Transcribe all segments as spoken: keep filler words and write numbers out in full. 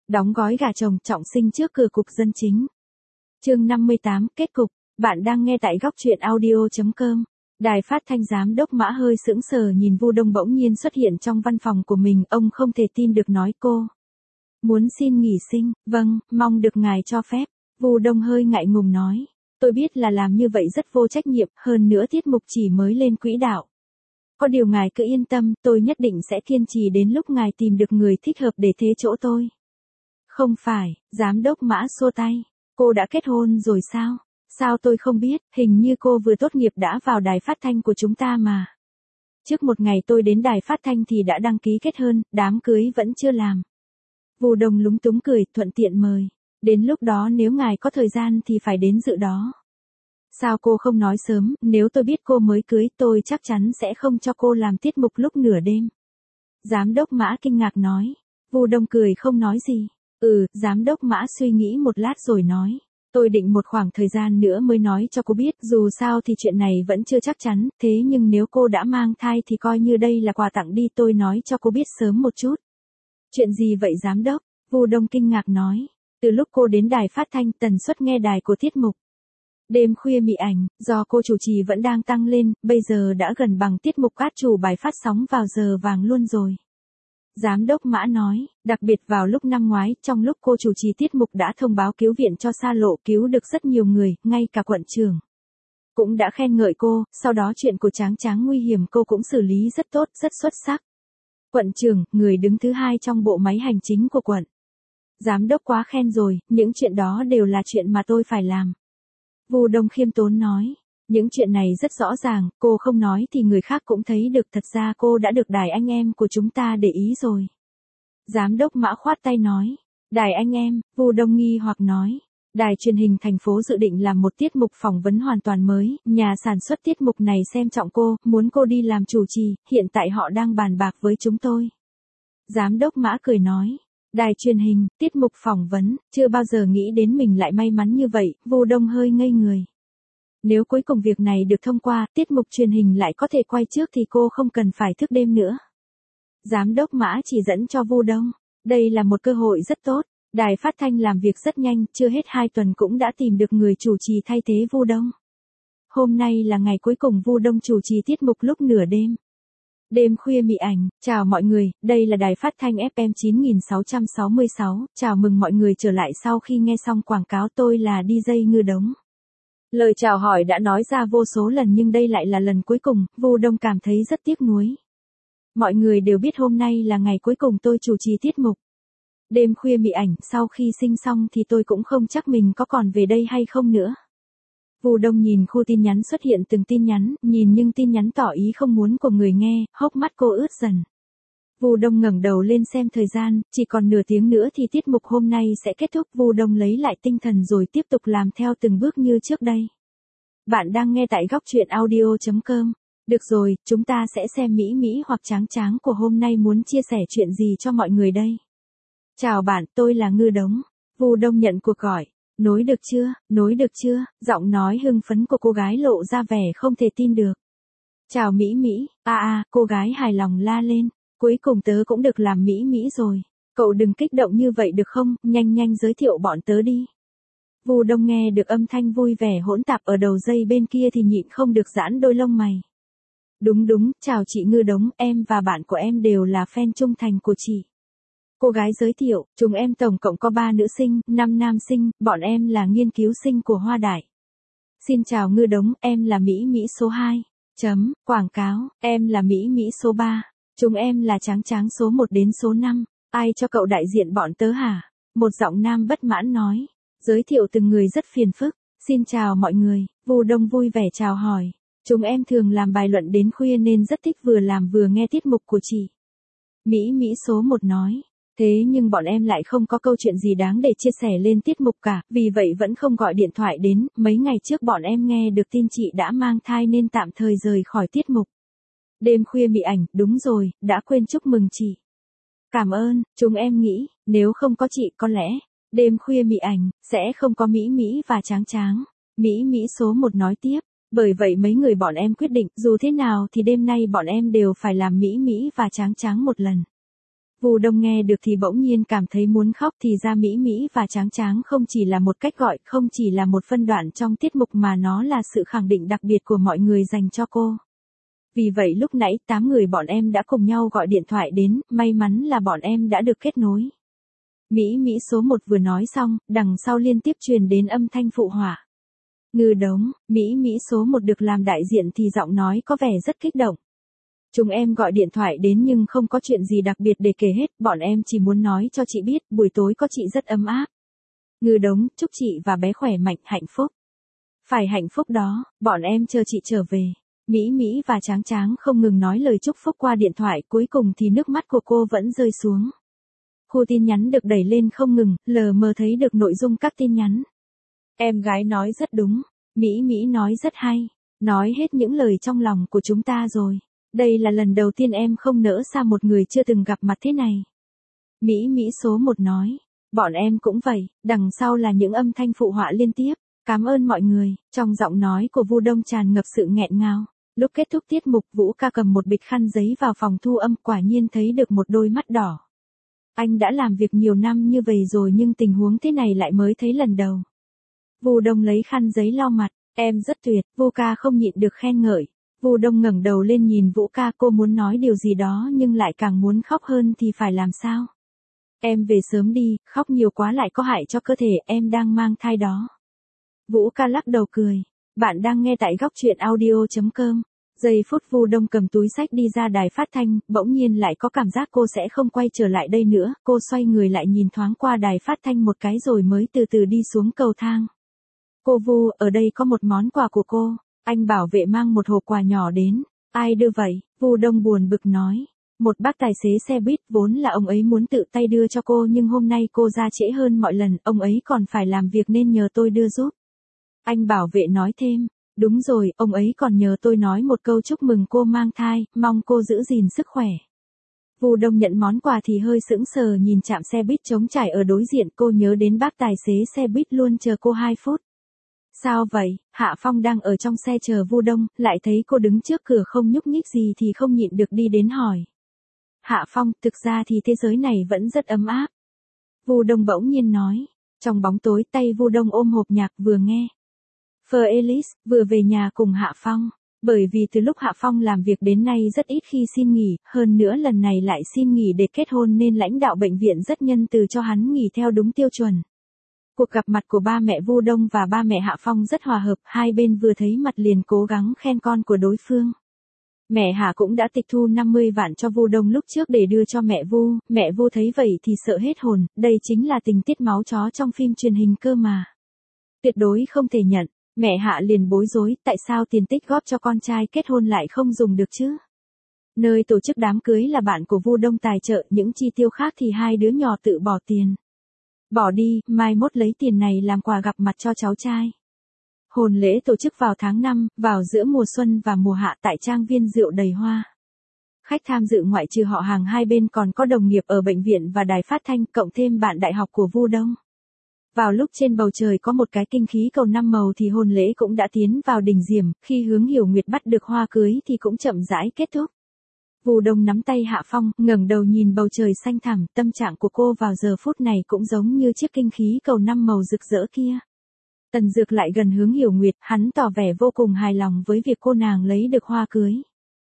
Đóng gói gà chồng trọng sinh trước cửa cục dân chính. Chương năm mươi tám, kết cục. Bạn đang nghe tại góc truyện audio chấm com. Đài phát thanh giám đốc Mã hơi sững sờ nhìn Vu Đông bỗng nhiên xuất hiện trong văn phòng của mình, ông không thể tin được nói cô muốn xin nghỉ sinh. Vâng, mong được ngài cho phép. Vu Đông hơi ngại ngùng nói. Tôi biết là làm như vậy rất vô trách nhiệm, hơn nữa tiết mục chỉ mới lên quỹ đạo. Có điều ngài cứ yên tâm, tôi nhất định sẽ kiên trì đến lúc ngài tìm được người thích hợp để thế chỗ tôi. Không phải, giám đốc Mã xua tay. Cô đã kết hôn rồi sao? Sao tôi không biết, hình như cô vừa tốt nghiệp đã vào đài phát thanh của chúng ta mà. Trước một ngày tôi đến đài phát thanh thì đã đăng ký kết hôn, đám cưới vẫn chưa làm. Vu Đông lúng túng cười, thuận tiện mời. Đến lúc đó nếu ngài có thời gian thì phải đến dự đó. Sao cô không nói sớm, nếu tôi biết cô mới cưới tôi chắc chắn sẽ không cho cô làm tiết mục lúc nửa đêm. Giám đốc Mã kinh ngạc nói. Vu Đông cười không nói gì. Ừ, giám đốc Mã suy nghĩ một lát rồi nói. Tôi định một khoảng thời gian nữa mới nói cho cô biết, dù sao thì chuyện này vẫn chưa chắc chắn, thế nhưng nếu cô đã mang thai thì coi như đây là quà tặng đi, tôi nói cho cô biết sớm một chút. Chuyện gì vậy giám đốc? Vu Đông kinh ngạc nói. Từ lúc cô đến đài phát thanh, tần suất nghe đài của tiết mục Đêm khuya mị ảnh, do cô chủ trì vẫn đang tăng lên, bây giờ đã gần bằng tiết mục cát chủ bài phát sóng vào giờ vàng luôn rồi. Giám đốc Mã nói, đặc biệt vào lúc năm ngoái, trong lúc cô chủ trì tiết mục đã thông báo cứu viện cho Sa Lộ, cứu được rất nhiều người, ngay cả quận trưởng cũng đã khen ngợi cô, sau đó chuyện của Tráng Tráng nguy hiểm cô cũng xử lý rất tốt, rất xuất sắc. Quận trưởng, người đứng thứ hai trong bộ máy hành chính của quận. Giám đốc quá khen rồi, những chuyện đó đều là chuyện mà tôi phải làm. Vu Đông khiêm tốn nói. Những chuyện này rất rõ ràng, cô không nói thì người khác cũng thấy được, thật ra cô đã được đài anh em của chúng ta để ý rồi. Giám đốc Mã khoát tay nói. Đài anh em, Vu Đông nghi hoặc nói. Đài truyền hình thành phố dự định làm một tiết mục phỏng vấn hoàn toàn mới, nhà sản xuất tiết mục này xem trọng cô, muốn cô đi làm chủ trì, hiện tại họ đang bàn bạc với chúng tôi. Giám đốc Mã cười nói. Đài truyền hình, tiết mục phỏng vấn, chưa bao giờ nghĩ đến mình lại may mắn như vậy, Vu Đông hơi ngây người. Nếu cuối cùng việc này được thông qua, tiết mục truyền hình lại có thể quay trước thì cô không cần phải thức đêm nữa. Giám đốc Mã chỉ dẫn cho Vu Đông. Đây là một cơ hội rất tốt. Đài phát thanh làm việc rất nhanh, chưa hết hai tuần cũng đã tìm được người chủ trì thay thế Vu Đông. Hôm nay là ngày cuối cùng Vu Đông chủ trì tiết mục lúc nửa đêm. Đêm khuya mị ảnh, chào mọi người, đây là đài phát thanh ép em chín nghìn sáu trăm sáu mươi sáu, chào mừng mọi người trở lại sau khi nghe xong quảng cáo, tôi là đi jây Ngư Đống. Lời chào hỏi đã nói ra vô số lần nhưng đây lại là lần cuối cùng, Vu Đông cảm thấy rất tiếc nuối. Mọi người đều biết hôm nay là ngày cuối cùng tôi chủ trì tiết mục. Đêm khuya mị ảnh, sau khi sinh xong thì tôi cũng không chắc mình có còn về đây hay không nữa. Vu Đông nhìn khu tin nhắn xuất hiện từng tin nhắn, nhìn nhưng tin nhắn tỏ ý không muốn của người nghe, hốc mắt cô ướt dần. Vu Đông ngẩng đầu lên xem thời gian, chỉ còn nửa tiếng nữa thì tiết mục hôm nay sẽ kết thúc. Vu Đông lấy lại tinh thần rồi tiếp tục làm theo từng bước như trước đây. Bạn đang nghe tại góc truyện audio chấm com. Được rồi, chúng ta sẽ xem Mỹ Mỹ hoặc Tráng Tráng của hôm nay muốn chia sẻ chuyện gì cho mọi người đây. Chào bạn, tôi là Ngư Đống. Vu Đông nhận cuộc gọi. Nối được chưa, nối được chưa, giọng nói hưng phấn của cô gái lộ ra vẻ không thể tin được. Chào Mỹ Mỹ, a à, a, cô gái hài lòng la lên. Cuối cùng tớ cũng được làm Mỹ Mỹ rồi. Cậu đừng kích động như vậy được không, nhanh nhanh giới thiệu bọn tớ đi. Vu Đông nghe được âm thanh vui vẻ hỗn tạp ở đầu dây bên kia thì nhịn không được giãn đôi lông mày. Đúng đúng, chào chị Ngư Đống, em và bạn của em đều là fan trung thành của chị. Cô gái giới thiệu, chúng em tổng cộng có ba nữ sinh, năm nam sinh, bọn em là nghiên cứu sinh của Hoa Đại. Xin chào Ngư Đống, em là Mỹ Mỹ số hai. Chấm, quảng cáo, em là Mỹ Mỹ số ba. Chúng em là Tráng Tráng số một đến số năm. Ai cho cậu đại diện bọn tớ hả? Một giọng nam bất mãn nói. Giới thiệu từng người rất phiền phức. Xin chào mọi người, Vu Đông vui vẻ chào hỏi. Chúng em thường làm bài luận đến khuya nên rất thích vừa làm vừa nghe tiết mục của chị. Mỹ Mỹ số một nói. Thế nhưng bọn em lại không có câu chuyện gì đáng để chia sẻ lên tiết mục cả, vì vậy vẫn không gọi điện thoại đến. Mấy ngày trước bọn em nghe được tin chị đã mang thai nên tạm thời rời khỏi tiết mục. Đêm khuya mị ảnh, đúng rồi, đã quên chúc mừng chị. Cảm ơn, chúng em nghĩ, nếu không có chị có lẽ, đêm khuya mị ảnh, sẽ không có Mỹ Mỹ và Tráng Tráng. Mỹ Mỹ số một nói tiếp, bởi vậy mấy người bọn em quyết định, dù thế nào thì đêm nay bọn em đều phải làm Mỹ Mỹ và Tráng Tráng một lần. Vu Đông nghe được thì bỗng nhiên cảm thấy muốn khóc, thì ra Mỹ Mỹ và Tráng Tráng không chỉ là một cách gọi, không chỉ là một phân đoạn trong tiết mục mà nó là sự khẳng định đặc biệt của mọi người dành cho cô. Vì vậy lúc nãy tám người bọn em đã cùng nhau gọi điện thoại đến, may mắn là bọn em đã được kết nối. Mỹ Mỹ số một vừa nói xong, đằng sau liên tiếp truyền đến âm thanh phụ họa. Ngư Đống, Mỹ Mỹ số một được làm đại diện thì giọng nói có vẻ rất kích động. Chúng em gọi điện thoại đến nhưng không có chuyện gì đặc biệt để kể hết, bọn em chỉ muốn nói cho chị biết buổi tối có chị rất ấm áp. Ngư Đống, chúc chị và bé khỏe mạnh, hạnh phúc. Phải hạnh phúc đó, bọn em chờ chị trở về. Mỹ Mỹ và Tráng Tráng không ngừng nói lời chúc phúc qua điện thoại, cuối cùng thì nước mắt của cô vẫn rơi xuống. Khu tin nhắn được đẩy lên không ngừng, lờ mờ thấy được nội dung các tin nhắn. Em gái nói rất đúng, Mỹ Mỹ nói rất hay, nói hết những lời trong lòng của chúng ta rồi. Đây là lần đầu tiên em không nỡ xa một người chưa từng gặp mặt thế này. Mỹ Mỹ số một nói, bọn em cũng vậy, đằng sau là những âm thanh phụ họa liên tiếp. Cảm ơn mọi người, trong giọng nói của Vu Đông tràn ngập sự nghẹn ngào. Lúc kết thúc tiết mục, Vũ Ca cầm một bịch khăn giấy vào phòng thu âm, quả nhiên thấy được một đôi mắt đỏ. Anh đã làm việc nhiều năm như vậy rồi nhưng tình huống thế này lại mới thấy lần đầu. Vu Đông lấy khăn giấy lau mặt, em rất tuyệt, Vu Ca không nhịn được khen ngợi. Vu Đông ngẩng đầu lên nhìn Vũ Ca, cô muốn nói điều gì đó nhưng lại càng muốn khóc hơn thì phải làm sao? Em về sớm đi, khóc nhiều quá lại có hại cho cơ thể, em đang mang thai đó. Vũ Ca lắc đầu cười. Bạn đang nghe tại góc truyện audio chấm com. Giây phút Vu Đông cầm túi sách đi ra đài phát thanh, bỗng nhiên lại có cảm giác cô sẽ không quay trở lại đây nữa. Cô xoay người lại nhìn thoáng qua đài phát thanh một cái rồi mới từ từ đi xuống cầu thang. Cô Vu, ở đây có một món quà của cô. Anh bảo vệ mang một hộp quà nhỏ đến. Ai đưa vậy? Vu Đông buồn bực nói. Một bác tài xế xe buýt, vốn là ông ấy muốn tự tay đưa cho cô nhưng hôm nay cô ra trễ hơn mọi lần, ông ấy còn phải làm việc nên nhờ tôi đưa giúp. Anh bảo vệ nói thêm, đúng rồi, ông ấy còn nhờ tôi nói một câu chúc mừng cô mang thai, mong cô giữ gìn sức khỏe. Vu Đông nhận món quà thì hơi sững sờ nhìn trạm xe buýt trống trải ở đối diện, cô nhớ đến bác tài xế xe buýt luôn chờ cô hai phút. Sao vậy? Hạ Phong đang ở trong xe chờ Vu Đông, lại thấy cô đứng trước cửa không nhúc nhích gì thì không nhịn được đi đến hỏi. Hạ Phong, thực ra thì thế giới này vẫn rất ấm áp. Vu Đông bỗng nhiên nói. Trong bóng tối tay Vu Đông ôm hộp nhạc vừa nghe. Phờ Ellis, vừa về nhà cùng Hạ Phong. Bởi vì từ lúc Hạ Phong làm việc đến nay rất ít khi xin nghỉ, hơn nữa lần này lại xin nghỉ để kết hôn nên lãnh đạo bệnh viện rất nhân từ cho hắn nghỉ theo đúng tiêu chuẩn. Cuộc gặp mặt của ba mẹ Vu Đông và ba mẹ Hạ Phong rất hòa hợp, hai bên vừa thấy mặt liền cố gắng khen con của đối phương. Mẹ Hạ cũng đã tịch thu năm mươi vạn cho Vu Đông lúc trước để đưa cho mẹ Vu, mẹ Vu thấy vậy thì sợ hết hồn, đây chính là tình tiết máu chó trong phim truyền hình cơ mà. Tuyệt đối không thể nhận, mẹ Hạ liền bối rối, tại sao tiền tích góp cho con trai kết hôn lại không dùng được chứ? Nơi tổ chức đám cưới là bạn của Vu Đông tài trợ, những chi tiêu khác thì hai đứa nhỏ tự bỏ tiền. Bỏ đi, mai mốt lấy tiền này làm quà gặp mặt cho cháu trai. Hôn lễ tổ chức vào tháng năm, vào giữa mùa xuân và mùa hạ tại trang viên rượu đầy hoa. Khách tham dự ngoại trừ họ hàng hai bên còn có đồng nghiệp ở bệnh viện và đài phát thanh, cộng thêm bạn đại học của Vu Đông. Vào lúc trên bầu trời có một cái kinh khí cầu năm màu thì hôn lễ cũng đã tiến vào đỉnh diềm, khi Hướng Hiểu Nguyệt bắt được hoa cưới thì cũng chậm rãi kết thúc. Vu Đông nắm tay Hạ Phong, ngẩng đầu nhìn bầu trời xanh thẳm, tâm trạng của cô vào giờ phút này cũng giống như chiếc kinh khí cầu năm màu rực rỡ kia. Tần Dược lại gần Hướng Hiểu Nguyệt, hắn tỏ vẻ vô cùng hài lòng với việc cô nàng lấy được hoa cưới.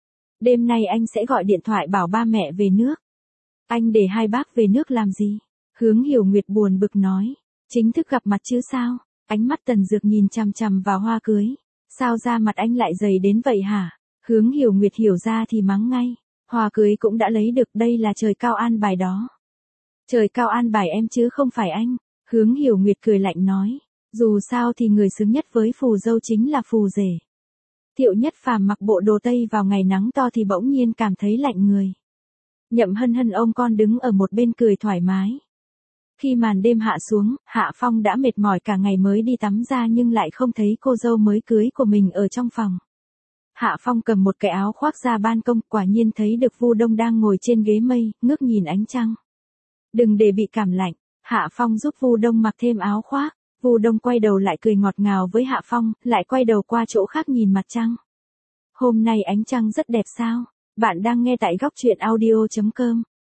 Đêm nay anh sẽ gọi điện thoại bảo ba mẹ về nước. Anh để hai bác về nước làm gì? Hướng Hiểu Nguyệt buồn bực nói. Chính thức gặp mặt chứ sao? Ánh mắt Tần Dược nhìn chằm chằm vào hoa cưới. Sao da mặt anh lại dày đến vậy hả? Hướng Hiểu Nguyệt hiểu ra thì mắng ngay. Hoa cưới cũng đã lấy được, đây là trời cao an bài đó. Trời cao an bài em chứ không phải anh. Hướng Hiểu Nguyệt cười lạnh nói. Dù sao thì người xứng nhất với phù dâu chính là phù rể. Thiệu Nhất Phàm mặc bộ đồ tây vào ngày nắng to thì bỗng nhiên cảm thấy lạnh người. Nhậm Hân Hân ôm con đứng ở một bên cười thoải mái. Khi màn đêm hạ xuống, Hạ Phong đã mệt mỏi cả ngày mới đi tắm ra nhưng lại không thấy cô dâu mới cưới của mình ở trong phòng. Hạ Phong cầm một cái áo khoác ra ban công, quả nhiên thấy được Vu Đông đang ngồi trên ghế mây, ngước nhìn ánh trăng. Đừng để bị cảm lạnh, Hạ Phong giúp Vu Đông mặc thêm áo khoác. Vu Đông quay đầu lại cười ngọt ngào với Hạ Phong, lại quay đầu qua chỗ khác nhìn mặt trăng. Hôm nay ánh trăng rất đẹp sao? Bạn đang nghe tại góc truyện audio chấm com.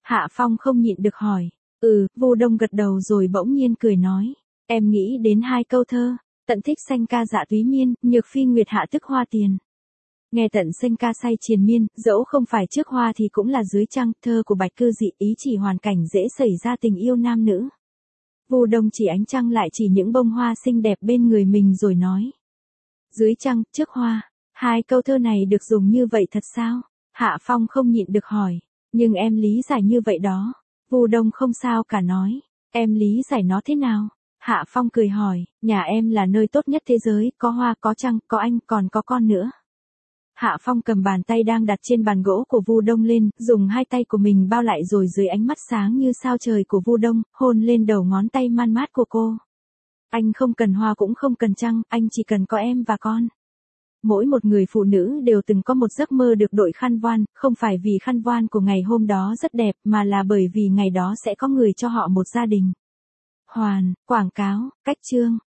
Hạ Phong không nhịn được hỏi. Ừ, Vu Đông gật đầu rồi bỗng nhiên cười nói. Em nghĩ đến hai câu thơ. Tận thích xanh ca dạ túy miên, nhược phi nguyệt hạ tức hoa tiền. Nghe tận xanh ca say triền miên, dẫu không phải trước hoa thì cũng là dưới trăng, thơ của Bạch Cư Dị ý chỉ hoàn cảnh dễ xảy ra tình yêu nam nữ. Vu Đông chỉ ánh trăng lại chỉ những bông hoa xinh đẹp bên người mình rồi nói. Dưới trăng, trước hoa, hai câu thơ này được dùng như vậy thật sao? Hạ Phong không nhịn được hỏi, nhưng em lý giải như vậy đó. Vu Đông không sao cả nói, em lý giải nó thế nào? Hạ Phong cười hỏi, nhà em là nơi tốt nhất thế giới, có hoa, có trăng, có anh, còn có con nữa. Hạ Phong cầm bàn tay đang đặt trên bàn gỗ của Vu Đông lên, dùng hai tay của mình bao lại rồi dưới ánh mắt sáng như sao trời của Vu Đông, hôn lên đầu ngón tay man mát của cô. Anh không cần hoa cũng không cần trăng, anh chỉ cần có em và con. Mỗi một người phụ nữ đều từng có một giấc mơ được đội khăn voan, không phải vì khăn voan của ngày hôm đó rất đẹp mà là bởi vì ngày đó sẽ có người cho họ một gia đình. Hoàn, quảng cáo, cách chương.